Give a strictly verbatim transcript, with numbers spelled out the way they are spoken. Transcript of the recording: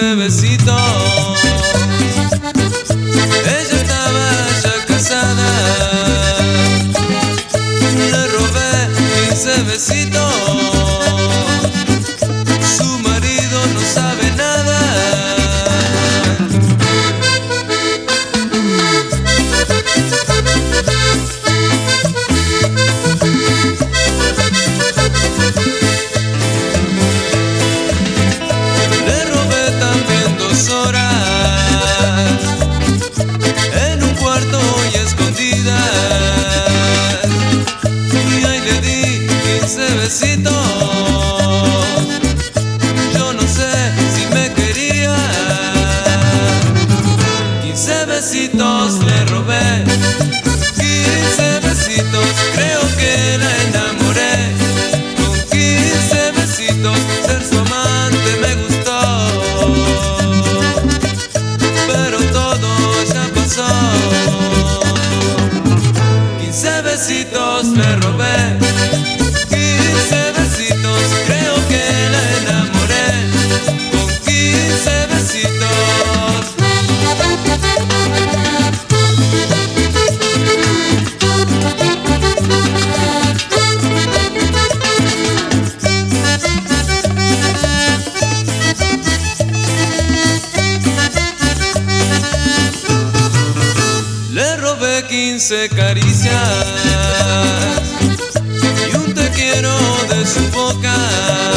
quince besitos. Ella estaba ya casada. Le robé quince besitos. Su marido no sabe nada. Le robé también dos horas en un cuarto y escondidas, y ahí le di quince besitos. Yo no sé si me quería. Quince besitos le robé, quince besitos, creo que la enamoré. Con quince besitos ser su amante me gustó, pero todo ya pasó. Quince besitos le robé, quince besitos, creo que la enamoré. Con quince besitos. Le robé quince caricias y un te quiero de su boca.